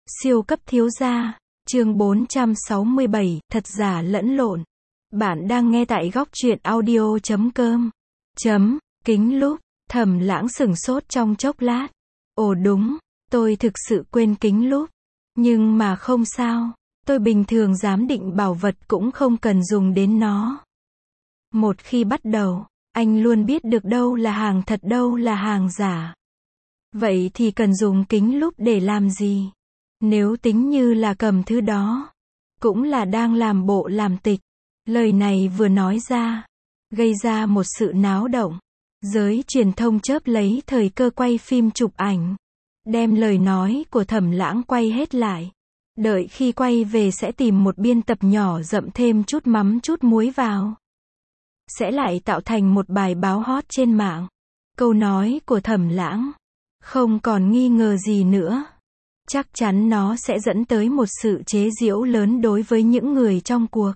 Siêu cấp thiếu gia, chương 467, thật giả lẫn lộn. Bạn đang nghe tại góc truyện audio.com. Kính lúc, Thẩm Lãng sửng sốt trong chốc lát. Ồ đúng, tôi thực sự quên kính lúc. Nhưng mà không sao, tôi bình thường giám định bảo vật cũng không cần dùng đến nó. Một khi bắt đầu, anh luôn biết được đâu là hàng thật đâu là hàng giả. Vậy thì cần dùng kính lúp để làm gì? Nếu tính như là cầm thứ đó, cũng là đang làm bộ làm tịch. Lời này vừa nói ra, gây ra một sự náo động. Giới truyền thông chớp lấy thời cơ quay phim chụp ảnh, đem lời nói của Thẩm Lãng quay hết lại. Đợi khi quay về sẽ tìm một biên tập nhỏ dậm thêm chút mắm chút muối vào. Sẽ lại tạo thành một bài báo hot trên mạng. Câu nói của Thẩm Lãng không còn nghi ngờ gì nữa. Chắc chắn nó sẽ dẫn tới một sự chế giễu lớn đối với những người trong cuộc.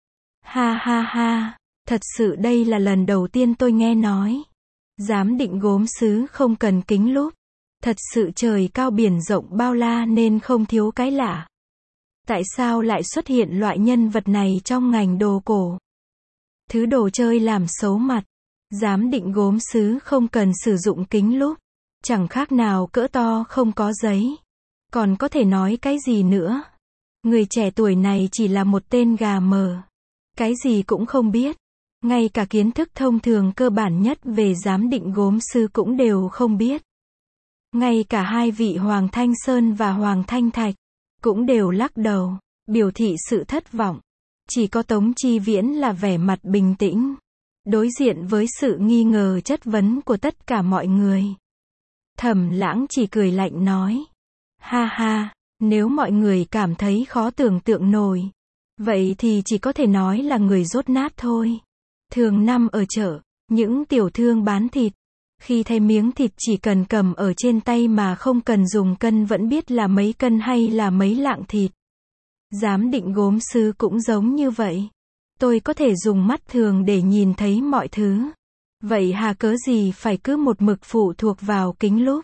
Ha ha ha, thật sự đây là lần đầu tiên tôi nghe nói. Giám định gốm sứ không cần kính lúp. Thật sự trời cao biển rộng bao la nên không thiếu cái lạ. Tại sao lại xuất hiện loại nhân vật này trong ngành đồ cổ? Thứ đồ chơi làm xấu mặt. Giám định gốm sứ không cần sử dụng kính lúp. Chẳng khác nào cỡ to không có giấy. Còn có thể nói cái gì nữa? Người trẻ tuổi này chỉ là một tên gà mờ. Cái gì cũng không biết. Ngay cả kiến thức thông thường cơ bản nhất về giám định gốm sứ cũng đều không biết. Ngay cả hai vị Hoàng Thanh Sơn và Hoàng Thanh Thạch cũng đều lắc đầu, biểu thị sự thất vọng. Chỉ có Tống Chi Viễn là vẻ mặt bình tĩnh, đối diện với sự nghi ngờ chất vấn của tất cả mọi người. Thẩm Lãng chỉ cười lạnh nói, ha ha, nếu mọi người cảm thấy khó tưởng tượng nổi, vậy thì chỉ có thể nói là người dốt nát thôi. Thường năm ở chợ, những tiểu thương bán thịt, khi thấy miếng thịt chỉ cần cầm ở trên tay mà không cần dùng cân vẫn biết là mấy cân hay là mấy lạng thịt. Giám định gốm sứ cũng giống như vậy. Tôi có thể dùng mắt thường để nhìn thấy mọi thứ. Vậy hà cớ gì phải cứ một mực phụ thuộc vào kính lúp?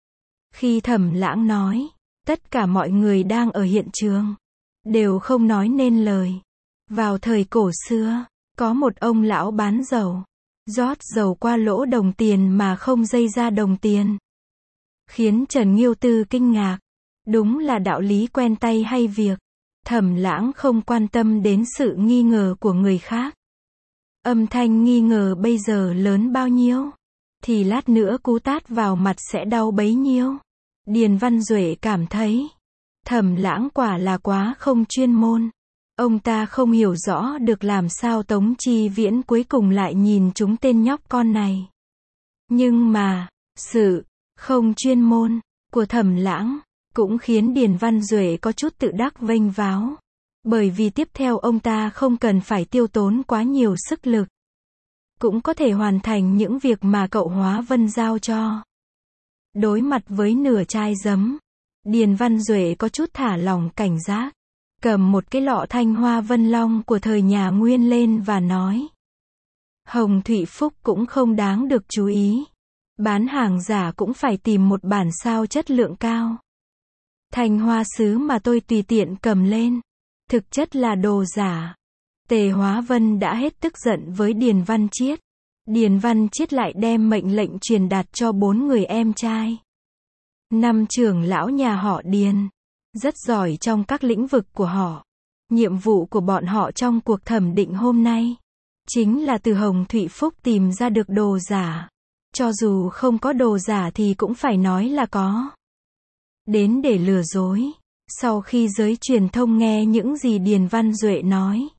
Khi Thẩm Lãng nói, tất cả mọi người đang ở hiện trường đều không nói nên lời. Vào thời cổ xưa, có một ông lão bán dầu, rót dầu qua lỗ đồng tiền mà không dây ra đồng tiền. Khiến Trần Nghiêu Tư kinh ngạc. Đúng là đạo lý quen tay hay việc. Thẩm Lãng không quan tâm đến sự nghi ngờ của người khác. Âm thanh nghi ngờ bây giờ lớn bao nhiêu, thì lát nữa cú tát vào mặt sẽ đau bấy nhiêu. Điền Văn Duệ cảm thấy, Thẩm Lãng quả là quá không chuyên môn. Ông ta không hiểu rõ được làm sao Tống Chi Viễn cuối cùng lại nhìn trúng tên nhóc con này. Nhưng mà, sự không chuyên môn của Thẩm Lãng cũng khiến Điền Văn Duệ có chút tự đắc vênh váo. Bởi vì tiếp theo ông ta không cần phải tiêu tốn quá nhiều sức lực, cũng có thể hoàn thành những việc mà cậu Hóa Vân giao cho. Đối mặt với nửa chai giấm, Điền Văn Duệ có chút thả lỏng cảnh giác. Cầm một cái lọ Thanh Hoa Vân Long của thời nhà Nguyên lên và nói, Hồng Thụy Phúc cũng không đáng được chú ý. Bán hàng giả cũng phải tìm một bản sao chất lượng cao. Thanh hoa sứ mà tôi tùy tiện cầm lên, thực chất là đồ giả. Tề Hóa Vân đã hết tức giận với Điền Văn Chiết. Điền Văn Chiết lại đem mệnh lệnh truyền đạt cho 4 người em trai. 5 trưởng lão nhà họ Điền, rất giỏi trong các lĩnh vực của họ. Nhiệm vụ của bọn họ trong cuộc thẩm định hôm nay, chính là từ Hồng Thụy Phúc tìm ra được đồ giả. Cho dù không có đồ giả thì cũng phải nói là có. Đến để lừa dối. Sau khi giới truyền thông nghe những gì Điền Văn Duệ nói,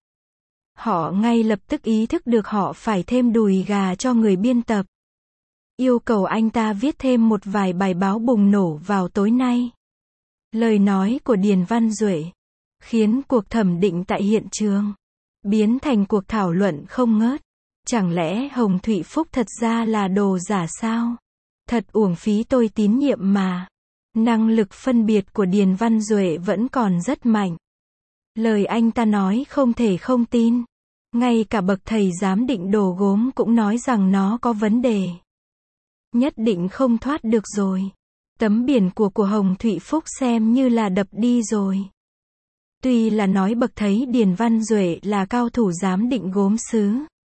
họ ngay lập tức ý thức được họ phải thêm đùi gà cho người biên tập. Yêu cầu anh ta viết thêm một vài bài báo bùng nổ vào tối nay. Lời nói của Điền Văn Duệ khiến cuộc thẩm định tại hiện trường biến thành cuộc thảo luận không ngớt. Chẳng lẽ Hồng Thụy Phúc thật ra là đồ giả sao? Thật uổng phí tôi tín nhiệm mà. Năng lực phân biệt của Điền Văn Duệ vẫn còn rất mạnh. Lời anh ta nói không thể không tin. Ngay cả bậc thầy giám định đồ gốm cũng nói rằng nó có vấn đề. Nhất định không thoát được rồi. Tấm biển của Hồng Thụy Phúc xem như là đập đi rồi. Tuy là nói bậc thấy Điền Văn Duệ là cao thủ giám định gốm sứ,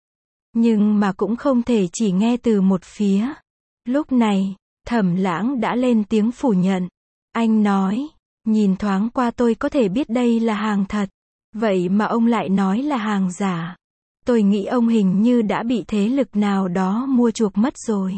nhưng mà cũng không thể chỉ nghe từ một phía. Lúc này, Thẩm Lãng đã lên tiếng phủ nhận. Anh nói, nhìn thoáng qua tôi có thể biết đây là hàng thật. Vậy mà ông lại nói là hàng giả. Tôi nghĩ ông hình như đã bị thế lực nào đó mua chuộc mất rồi.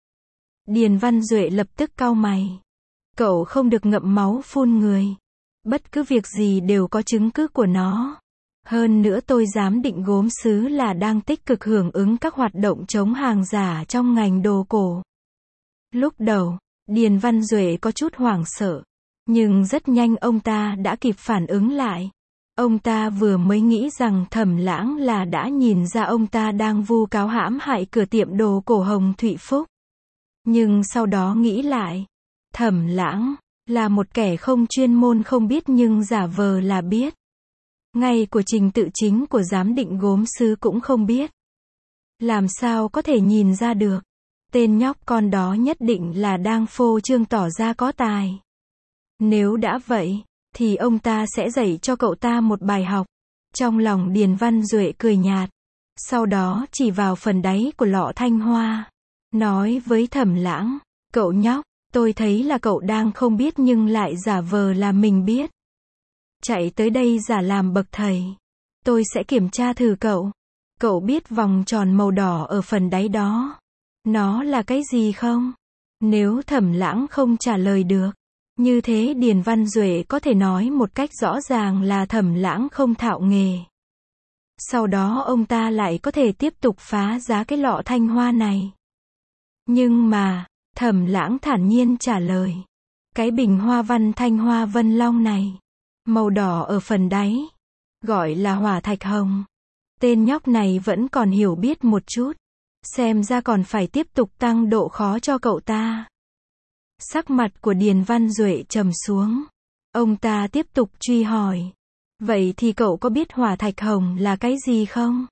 Điền Văn Duệ lập tức cau mày. Cậu không được ngậm máu phun người. Bất cứ việc gì đều có chứng cứ của nó. Hơn nữa tôi giám định gốm sứ là đang tích cực hưởng ứng các hoạt động chống hàng giả trong ngành đồ cổ. Lúc đầu, Điền Văn Duệ có chút hoảng sợ. Nhưng rất nhanh ông ta đã kịp phản ứng lại. Ông ta vừa mới nghĩ rằng Thẩm Lãng là đã nhìn ra ông ta đang vu cáo hãm hại cửa tiệm đồ cổ Hồng Thụy Phúc. Nhưng sau đó nghĩ lại, Thẩm Lãng là một kẻ không chuyên môn không biết nhưng giả vờ là biết. Ngay của trình tự chính của giám định gốm sứ cũng không biết. Làm sao có thể nhìn ra được? Tên nhóc con đó nhất định là đang phô trương tỏ ra có tài. Nếu đã vậy, thì ông ta sẽ dạy cho cậu ta một bài học. Trong lòng Điền Văn Duệ cười nhạt. Sau đó chỉ vào phần đáy của lọ thanh hoa. Nói với Thẩm Lãng, cậu nhóc, tôi thấy là cậu đang không biết nhưng lại giả vờ là mình biết. Chạy tới đây giả làm bậc thầy. Tôi sẽ kiểm tra thử cậu. Cậu biết vòng tròn màu đỏ ở phần đáy đó. Nó là cái gì không? Nếu Thẩm Lãng không trả lời được. Như thế Điền Văn Duệ có thể nói một cách rõ ràng là Thẩm Lãng không thạo nghề. Sau đó ông ta lại có thể tiếp tục phá giá cái lọ thanh hoa này. Nhưng mà, Thẩm Lãng thản nhiên trả lời. Cái bình hoa văn thanh hoa vân long này, màu đỏ ở phần đáy, gọi là hỏa thạch hồng. Tên nhóc này vẫn còn hiểu biết một chút. Xem ra còn phải tiếp tục tăng độ khó cho cậu ta. Sắc mặt của Điền Văn Duệ trầm xuống. Ông ta tiếp tục truy hỏi. Vậy thì cậu có biết hỏa thạch hồng là cái gì không?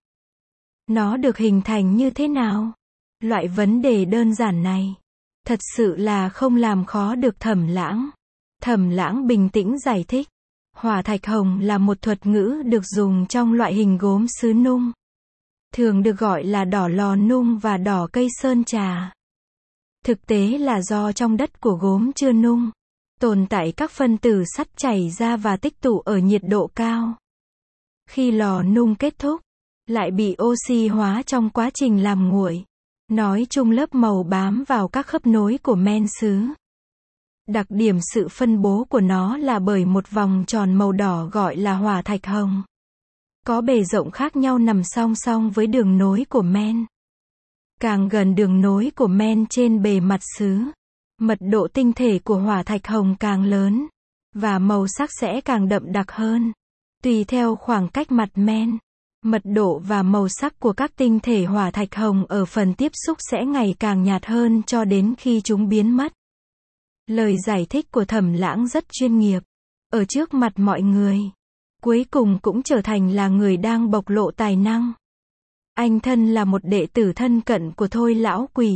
Nó được hình thành như thế nào? Loại vấn đề đơn giản này, thật sự là không làm khó được Thẩm Lãng. Thẩm Lãng bình tĩnh giải thích. Hỏa thạch hồng là một thuật ngữ được dùng trong loại hình gốm sứ nung. Thường được gọi là đỏ lò nung và đỏ cây sơn trà. Thực tế là do trong đất của gốm chưa nung, tồn tại các phân tử sắt chảy ra và tích tụ ở nhiệt độ cao. Khi lò nung kết thúc, lại bị oxy hóa trong quá trình làm nguội. Nói chung lớp màu bám vào các khớp nối của men sứ. Đặc điểm sự phân bố của nó là bởi một vòng tròn màu đỏ gọi là hỏa thạch hồng. Có bề rộng khác nhau nằm song song với đường nối của men. Càng gần đường nối của men trên bề mặt sứ, mật độ tinh thể của hỏa thạch hồng càng lớn, và màu sắc sẽ càng đậm đặc hơn. Tùy theo khoảng cách mặt men, mật độ và màu sắc của các tinh thể hỏa thạch hồng ở phần tiếp xúc sẽ ngày càng nhạt hơn cho đến khi chúng biến mất. Lời giải thích của Thẩm Lãng rất chuyên nghiệp, ở trước mặt mọi người. Cuối cùng cũng trở thành là người đang bộc lộ tài năng. Anh thân là một đệ tử thân cận của Thôi Lão Quỷ.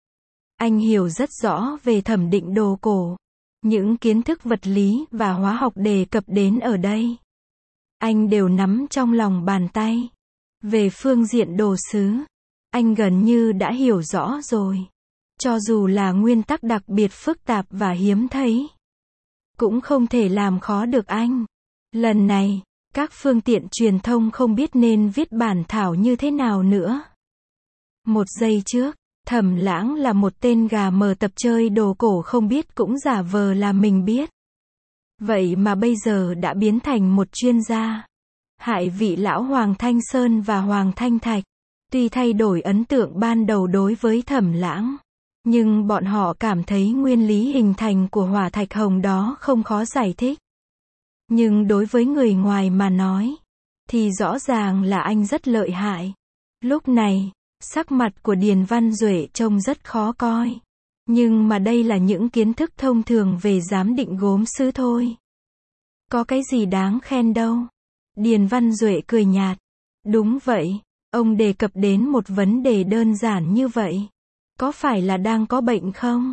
Anh hiểu rất rõ về thẩm định đồ cổ. Những kiến thức vật lý và hóa học đề cập đến ở đây, anh đều nắm trong lòng bàn tay. Về phương diện đồ sứ, anh gần như đã hiểu rõ rồi. Cho dù là nguyên tắc đặc biệt phức tạp và hiếm thấy, cũng không thể làm khó được anh. Lần này, các phương tiện truyền thông không biết nên viết bản thảo như thế nào nữa. Một giây trước, Thẩm Lãng là một tên gà mờ tập chơi đồ cổ không biết cũng giả vờ là mình biết. Vậy mà bây giờ đã biến thành một chuyên gia. Hại vị lão Hoàng Thanh Sơn và Hoàng Thanh Thạch. Tuy thay đổi ấn tượng ban đầu đối với Thẩm Lãng, nhưng bọn họ cảm thấy nguyên lý hình thành của hỏa thạch hồng đó không khó giải thích. Nhưng đối với người ngoài mà nói, thì rõ ràng là anh rất lợi hại. Lúc này, sắc mặt của Điền Văn Duệ trông rất khó coi. Nhưng mà đây là những kiến thức thông thường về giám định gốm sứ thôi. Có cái gì đáng khen đâu. Điền Văn Duệ cười nhạt. Đúng vậy, ông đề cập đến một vấn đề đơn giản như vậy. Có phải là đang có bệnh không?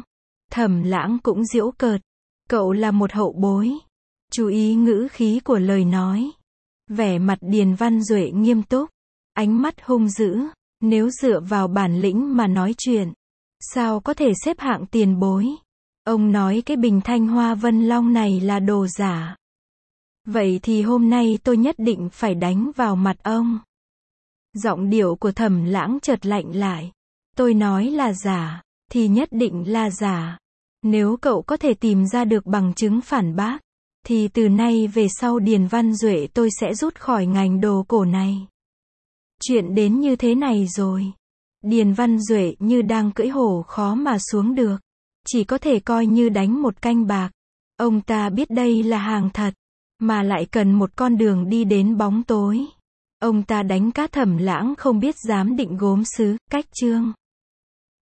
Thẩm Lãng cũng giễu cợt. Cậu là một hậu bối. Chú ý ngữ khí của lời nói. Vẻ mặt Điền Văn Duệ nghiêm túc. Ánh mắt hung dữ. Nếu dựa vào bản lĩnh mà nói chuyện, sao có thể xếp hạng tiền bối? Ông nói cái bình Thanh Hoa Vân Long này là đồ giả. Vậy thì hôm nay tôi nhất định phải đánh vào mặt ông. Giọng điệu của Thẩm Lãng chợt lạnh lại. Tôi nói là giả, thì nhất định là giả. Nếu cậu có thể tìm ra được bằng chứng phản bác, thì từ nay về sau Điền Văn Duệ tôi sẽ rút khỏi ngành đồ cổ này. Chuyện đến như thế này rồi. Điền Văn Duệ như đang cưỡi hổ khó mà xuống được. Chỉ có thể coi như đánh một canh bạc. Ông ta biết đây là hàng thật, mà lại cần một con đường đi đến bóng tối. Ông ta đánh cá Thẩm Lãng không biết dám định gốm sứ, cách chương.